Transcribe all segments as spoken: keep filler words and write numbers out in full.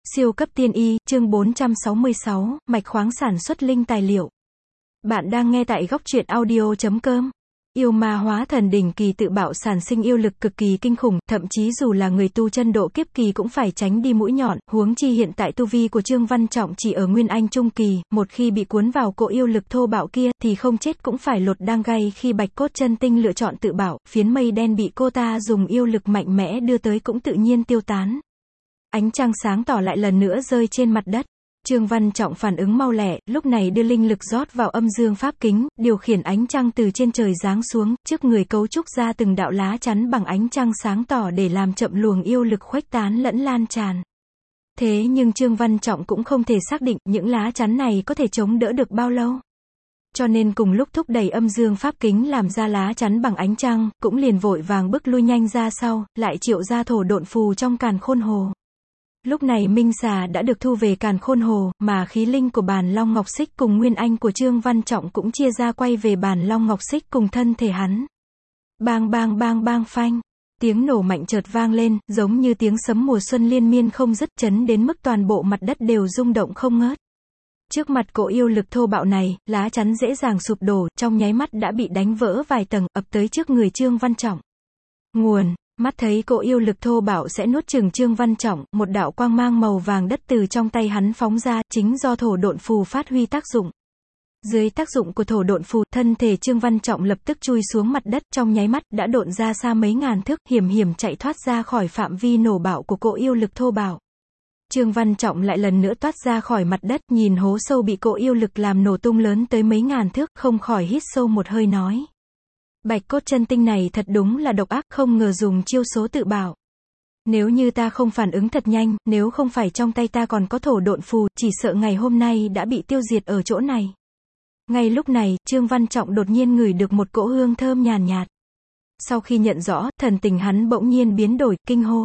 Siêu cấp tiên y, chương bốn trăm sáu mươi sáu, mạch khoáng sản xuất linh tài liệu. Bạn đang nghe tại góc truyện audio chấm com. Yêu ma hóa thần đỉnh kỳ tự bạo sản sinh yêu lực cực kỳ kinh khủng, thậm chí dù là người tu chân độ kiếp kỳ cũng phải tránh đi mũi nhọn, huống chi hiện tại tu vi của Trương Văn Trọng chỉ ở Nguyên Anh trung kỳ, một khi bị cuốn vào cỗ yêu lực thô bạo kia, thì không chết cũng phải lột đang gay. Khi Bạch Cốt Chân Tinh lựa chọn tự bạo, phiến mây đen bị cô ta dùng yêu lực mạnh mẽ đưa tới cũng tự nhiên tiêu tán. Ánh trăng sáng tỏ lại lần nữa rơi trên mặt đất. Trương Văn Trọng phản ứng mau lẹ, lúc này đưa linh lực rót vào âm dương pháp kính, điều khiển ánh trăng từ trên trời giáng xuống, trước người cấu trúc ra từng đạo lá chắn bằng ánh trăng sáng tỏ để làm chậm luồng yêu lực khuếch tán lẫn lan tràn. Thế nhưng Trương Văn Trọng cũng không thể xác định những lá chắn này có thể chống đỡ được bao lâu. Cho nên cùng lúc thúc đẩy âm dương pháp kính làm ra lá chắn bằng ánh trăng, cũng liền vội vàng bước lui nhanh ra sau, lại triệu ra thổ độn phù trong càn khôn hồ. Lúc này Minh Xà đã được thu về càn khôn hồ, mà khí linh của bàn Long Ngọc Xích cùng Nguyên Anh của Trương Văn Trọng cũng chia ra quay về bàn Long Ngọc Xích cùng thân thể hắn. Bang bang bang bang phanh. Tiếng nổ mạnh chợt vang lên, giống như tiếng sấm mùa xuân liên miên không dứt, chấn đến mức toàn bộ mặt đất đều rung động không ngớt. Trước mặt cỗ yêu lực thô bạo này, lá chắn dễ dàng sụp đổ, trong nháy mắt đã bị đánh vỡ vài tầng, ập tới trước người Trương Văn Trọng. Nguồn. Mắt thấy cỗ yêu lực thô bạo sẽ nuốt chửng Trương Văn Trọng, một đạo quang mang màu vàng đất từ trong tay hắn phóng ra, chính do thổ độn phù phát huy tác dụng. Dưới tác dụng của thổ độn phù, thân thể Trương Văn Trọng lập tức chui xuống mặt đất, trong nháy mắt đã độn ra xa mấy ngàn thước, hiểm hiểm chạy thoát ra khỏi phạm vi nổ bạo của cỗ yêu lực thô bạo. Trương Văn Trọng lại lần nữa toát ra khỏi mặt đất, nhìn hố sâu bị cỗ yêu lực làm nổ tung lớn tới mấy ngàn thước, không khỏi hít sâu một hơi nói. Bạch Cốt Chân Tinh này thật đúng là độc ác, không ngờ dùng chiêu số tự bạo. Nếu như ta không phản ứng thật nhanh, nếu không phải trong tay ta còn có thổ độn phù, chỉ sợ ngày hôm nay đã bị tiêu diệt ở chỗ này. Ngay lúc này, Trương Văn Trọng đột nhiên ngửi được một cỗ hương thơm nhàn nhạt. Sau khi nhận rõ, thần tình hắn bỗng nhiên biến đổi, kinh hô.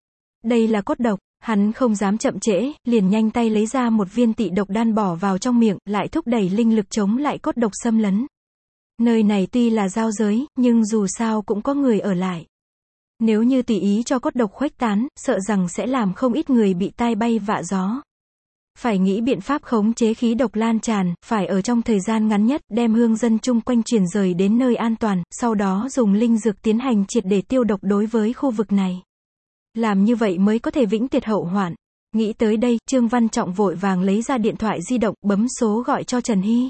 Đây là cốt độc. Hắn không dám chậm trễ, liền nhanh tay lấy ra một viên tị độc đan bỏ vào trong miệng, lại thúc đẩy linh lực chống lại cốt độc xâm lấn. Nơi này tuy là giao giới, nhưng dù sao cũng có người ở lại. Nếu như tùy ý cho cốt độc khuếch tán, sợ rằng sẽ làm không ít người bị tai bay vạ gió. Phải nghĩ biện pháp khống chế khí độc lan tràn, phải ở trong thời gian ngắn nhất, đem hương dân chung quanh chuyển rời đến nơi an toàn, sau đó dùng linh dược tiến hành triệt để tiêu độc đối với khu vực này. Làm như vậy mới có thể vĩnh tuyệt hậu hoạn. Nghĩ tới đây, Trương Văn Trọng vội vàng lấy ra điện thoại di động, bấm số gọi cho Trần Hy.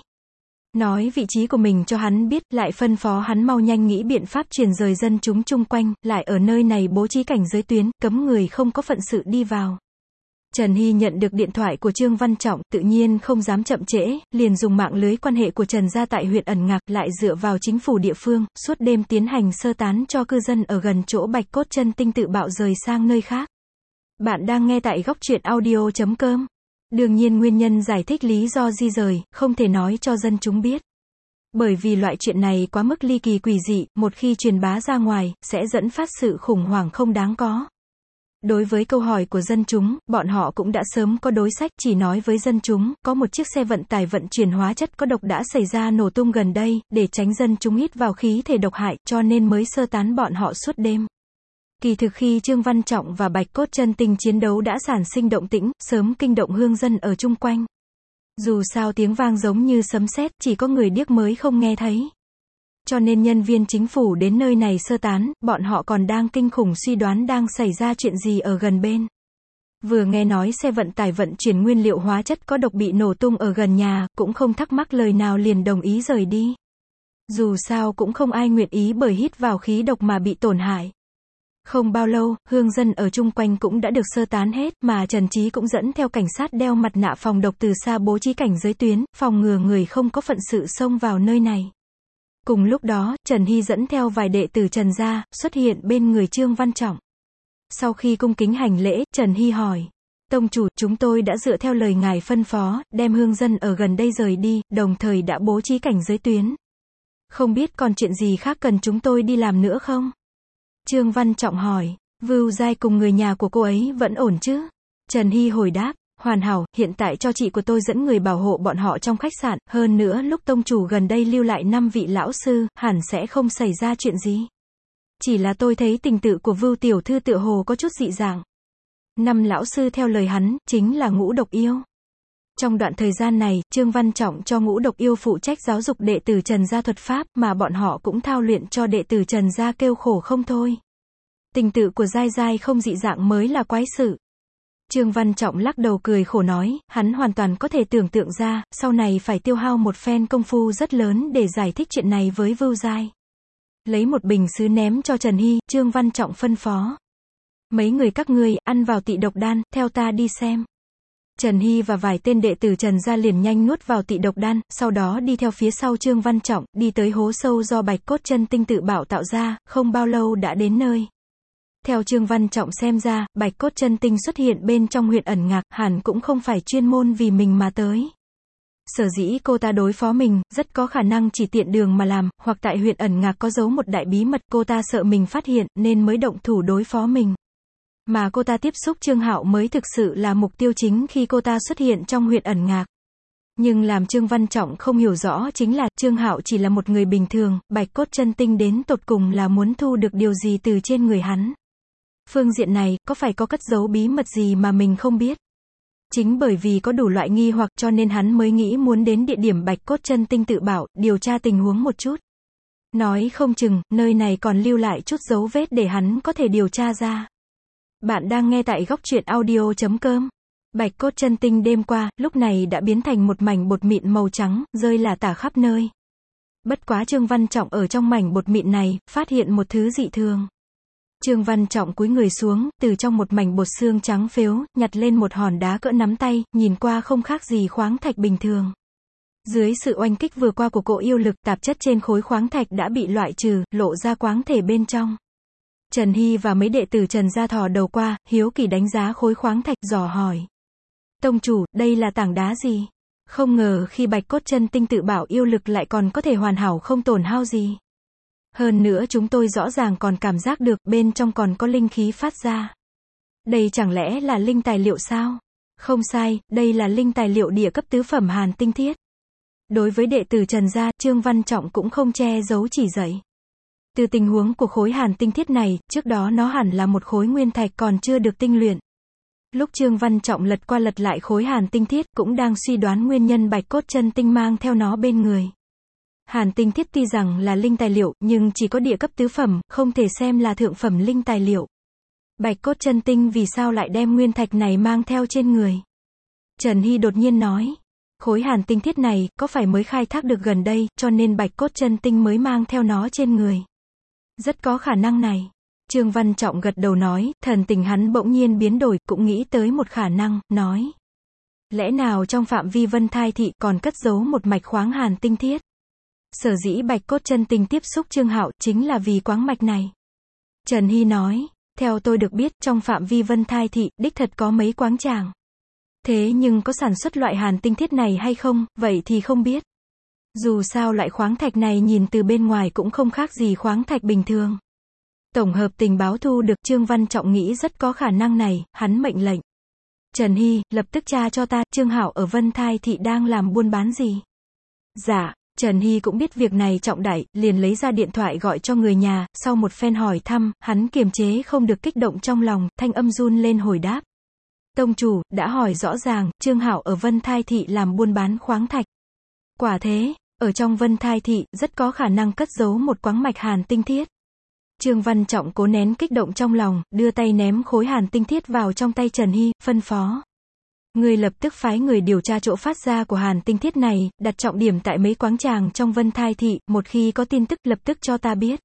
Nói vị trí của mình cho hắn biết, lại phân phó hắn mau nhanh nghĩ biện pháp chuyển rời dân chúng chung quanh, lại ở nơi này bố trí cảnh giới tuyến, cấm người không có phận sự đi vào. Trần Hy nhận được điện thoại của Trương Văn Trọng, tự nhiên không dám chậm trễ, liền dùng mạng lưới quan hệ của Trần gia tại huyện Ẩn Ngạc, lại dựa vào chính phủ địa phương, suốt đêm tiến hành sơ tán cho cư dân ở gần chỗ Bạch Cốt Chân Tinh tự bạo rời sang nơi khác. Bạn đang nghe tại góc truyện audio chấm com. Đương nhiên nguyên nhân giải thích lý do di rời, không thể nói cho dân chúng biết. Bởi vì loại chuyện này quá mức ly kỳ quỷ dị, một khi truyền bá ra ngoài, sẽ dẫn phát sự khủng hoảng không đáng có. Đối với câu hỏi của dân chúng, bọn họ cũng đã sớm có đối sách, chỉ nói với dân chúng, có một chiếc xe vận tải vận chuyển hóa chất có độc đã xảy ra nổ tung gần đây, để tránh dân chúng hít vào khí thể độc hại, cho nên mới sơ tán bọn họ suốt đêm. Kỳ thực khi Trương Văn Trọng và Bạch Cốt Chân Tinh chiến đấu đã sản sinh động tĩnh, sớm kinh động hương dân ở chung quanh. Dù sao tiếng vang giống như sấm sét, chỉ có người điếc mới không nghe thấy. Cho nên nhân viên chính phủ đến nơi này sơ tán, bọn họ còn đang kinh khủng suy đoán đang xảy ra chuyện gì ở gần bên. Vừa nghe nói xe vận tải vận chuyển nguyên liệu hóa chất có độc bị nổ tung ở gần nhà, cũng không thắc mắc lời nào liền đồng ý rời đi. Dù sao cũng không ai nguyện ý bởi hít vào khí độc mà bị tổn hại. Không bao lâu, hương dân ở chung quanh cũng đã được sơ tán hết, mà Trần Trí cũng dẫn theo cảnh sát đeo mặt nạ phòng độc từ xa bố trí cảnh giới tuyến, phòng ngừa người không có phận sự xông vào nơi này. Cùng lúc đó, Trần Hy dẫn theo vài đệ tử Trần gia, xuất hiện bên người Trương Văn Trọng. Sau khi cung kính hành lễ, Trần Hy hỏi. Tông chủ, chúng tôi đã dựa theo lời ngài phân phó, đem hương dân ở gần đây rời đi, đồng thời đã bố trí cảnh giới tuyến. Không biết còn chuyện gì khác cần chúng tôi đi làm nữa không? Trương Văn Trọng hỏi. Vưu Giai cùng người nhà của cô ấy vẫn ổn chứ? Trần Hy hồi đáp. Hoàn hảo, hiện tại cho chị của tôi dẫn người bảo hộ bọn họ trong khách sạn, hơn nữa lúc tông chủ gần đây lưu lại năm vị lão sư, hẳn sẽ không xảy ra chuyện gì. Chỉ là tôi thấy tình tự của Vưu tiểu thư tựa hồ có chút dị dạng. Năm lão sư theo lời hắn, chính là Ngũ Độc Yêu. Trong đoạn thời gian này, Trương Văn Trọng cho Ngũ Độc Yêu phụ trách giáo dục đệ tử Trần gia thuật pháp, mà bọn họ cũng thao luyện cho đệ tử Trần gia kêu khổ không thôi. Tình tự của Giai Giai không dị dạng mới là quái sự. Trương Văn Trọng lắc đầu cười khổ nói, hắn hoàn toàn có thể tưởng tượng ra, sau này phải tiêu hao một phen công phu rất lớn để giải thích chuyện này với Vưu Giai. Lấy một bình sứ ném cho Trần Hy, Trương Văn Trọng phân phó. Mấy người các ngươi, ăn vào tị độc đan, theo ta đi xem. Trần Hy và vài tên đệ tử Trần gia liền nhanh nuốt vào tị độc đan, sau đó đi theo phía sau Trương Văn Trọng, đi tới hố sâu do Bạch Cốt Chân Tinh tự bảo tạo ra, không bao lâu đã đến nơi. Theo Trương Văn Trọng xem ra, Bạch Cốt Chân Tinh xuất hiện bên trong huyện ẩn ngạc, hẳn cũng không phải chuyên môn vì mình mà tới. Sở dĩ cô ta đối phó mình, rất có khả năng chỉ tiện đường mà làm, hoặc tại huyện ẩn ngạc có giấu một đại bí mật, cô ta sợ mình phát hiện, nên mới động thủ đối phó mình. Mà cô ta tiếp xúc Trương Hạo mới thực sự là mục tiêu chính khi cô ta xuất hiện trong huyện ẩn ngạc. Nhưng làm Trương Văn Trọng không hiểu rõ chính là, Trương Hạo chỉ là một người bình thường, Bạch Cốt Chân Tinh đến tột cùng là muốn thu được điều gì từ trên người hắn. Phương diện này, có phải có cất giấu bí mật gì mà mình không biết? Chính bởi vì có đủ loại nghi hoặc cho nên hắn mới nghĩ muốn đến địa điểm Bạch Cốt Chân Tinh tự bảo, điều tra tình huống một chút. Nói không chừng, nơi này còn lưu lại chút dấu vết để hắn có thể điều tra ra. Bạn đang nghe tại góc truyện audio chấm com. Bạch Cốt Chân Tinh đêm qua, lúc này đã biến thành một mảnh bột mịn màu trắng, rơi lả tả khắp nơi. Bất quá Trương Văn Trọng ở trong mảnh bột mịn này, phát hiện một thứ dị thường. Trương Văn Trọng cúi người xuống, từ trong một mảnh bột xương trắng phếu, nhặt lên một hòn đá cỡ nắm tay, nhìn qua không khác gì khoáng thạch bình thường. Dưới sự oanh kích vừa qua của cỗ yêu lực, tạp chất trên khối khoáng thạch đã bị loại trừ, lộ ra quáng thể bên trong. Trần Hy và mấy đệ tử Trần gia thò đầu qua, hiếu kỳ đánh giá khối khoáng thạch, dò hỏi. Tông chủ, đây là tảng đá gì? Không ngờ khi Bạch Cốt Chân Tinh tự bảo yêu lực lại còn có thể hoàn hảo không tổn hao gì. Hơn nữa chúng tôi rõ ràng còn cảm giác được, bên trong còn có linh khí phát ra. Đây chẳng lẽ là linh tài liệu sao? Không sai, đây là linh tài liệu địa cấp tứ phẩm hàn tinh thiết. Đối với đệ tử Trần gia, Trương Văn Trọng cũng không che giấu chỉ dạy. Từ tình huống của khối hàn tinh thiết này, trước đó nó hẳn là một khối nguyên thạch còn chưa được tinh luyện. Lúc Trương Văn Trọng lật qua lật lại khối hàn tinh thiết, cũng đang suy đoán nguyên nhân Bạch Cốt Chân Tinh mang theo nó bên người. Hàn tinh thiết tuy rằng là linh tài liệu, nhưng chỉ có địa cấp tứ phẩm, không thể xem là thượng phẩm linh tài liệu. Bạch Cốt Chân Tinh vì sao lại đem nguyên thạch này mang theo trên người? Trần Hy đột nhiên nói. Khối hàn tinh thiết này, có phải mới khai thác được gần đây, cho nên Bạch Cốt Chân Tinh mới mang theo nó trên người? Rất có khả năng này. Trương Văn Trọng gật đầu nói, thần tình hắn bỗng nhiên biến đổi, cũng nghĩ tới một khả năng, nói. Lẽ nào trong phạm vi Vân Thai Thị còn cất giấu một mạch khoáng hàn tinh thiết? Sở dĩ Bạch Cốt Chân Tinh tiếp xúc Trương Hạo, chính là vì quáng mạch này. Trần Hy nói, theo tôi được biết, trong phạm vi Vân Thai Thị, đích thật có mấy quáng tràng. Thế nhưng có sản xuất loại hàn tinh thiết này hay không, vậy thì không biết. Dù sao loại khoáng thạch này nhìn từ bên ngoài cũng không khác gì khoáng thạch bình thường. Tổng hợp tình báo thu được, Trương Văn Trọng nghĩ rất có khả năng này, hắn mệnh lệnh. Trần Hy, lập tức tra cho ta, Trương Hạo ở Vân Thai Thị đang làm buôn bán gì? Dạ, Trần Hy cũng biết việc này trọng đại, liền lấy ra điện thoại gọi cho người nhà, sau một phen hỏi thăm, hắn kiềm chế không được kích động trong lòng, thanh âm run lên hồi đáp. Tông chủ, đã hỏi rõ ràng, Trương Hạo ở Vân Thai Thị làm buôn bán khoáng thạch. Quả thế, ở trong Vân Thai Thị, rất có khả năng cất giấu một quáng mạch hàn tinh thiết. Trương Văn Trọng cố nén kích động trong lòng, đưa tay ném khối hàn tinh thiết vào trong tay Trần Hy, phân phó. Người lập tức phái người điều tra chỗ phát ra của hàn tinh thiết này, đặt trọng điểm tại mấy quáng tràng trong Vân Thai Thị, một khi có tin tức lập tức cho ta biết.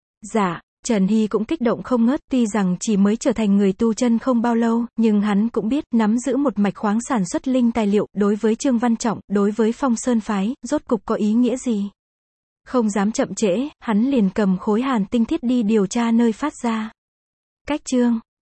Dạ, Trần Hy cũng kích động không ngớt, tuy rằng chỉ mới trở thành người tu chân không bao lâu, nhưng hắn cũng biết, nắm giữ một mạch khoáng sản xuất linh tài liệu, đối với Trương Văn Trọng, đối với Phong Sơn Phái, rốt cục có ý nghĩa gì. Không dám chậm trễ, hắn liền cầm khối hàn tinh thiết đi điều tra nơi phát ra. Cách chương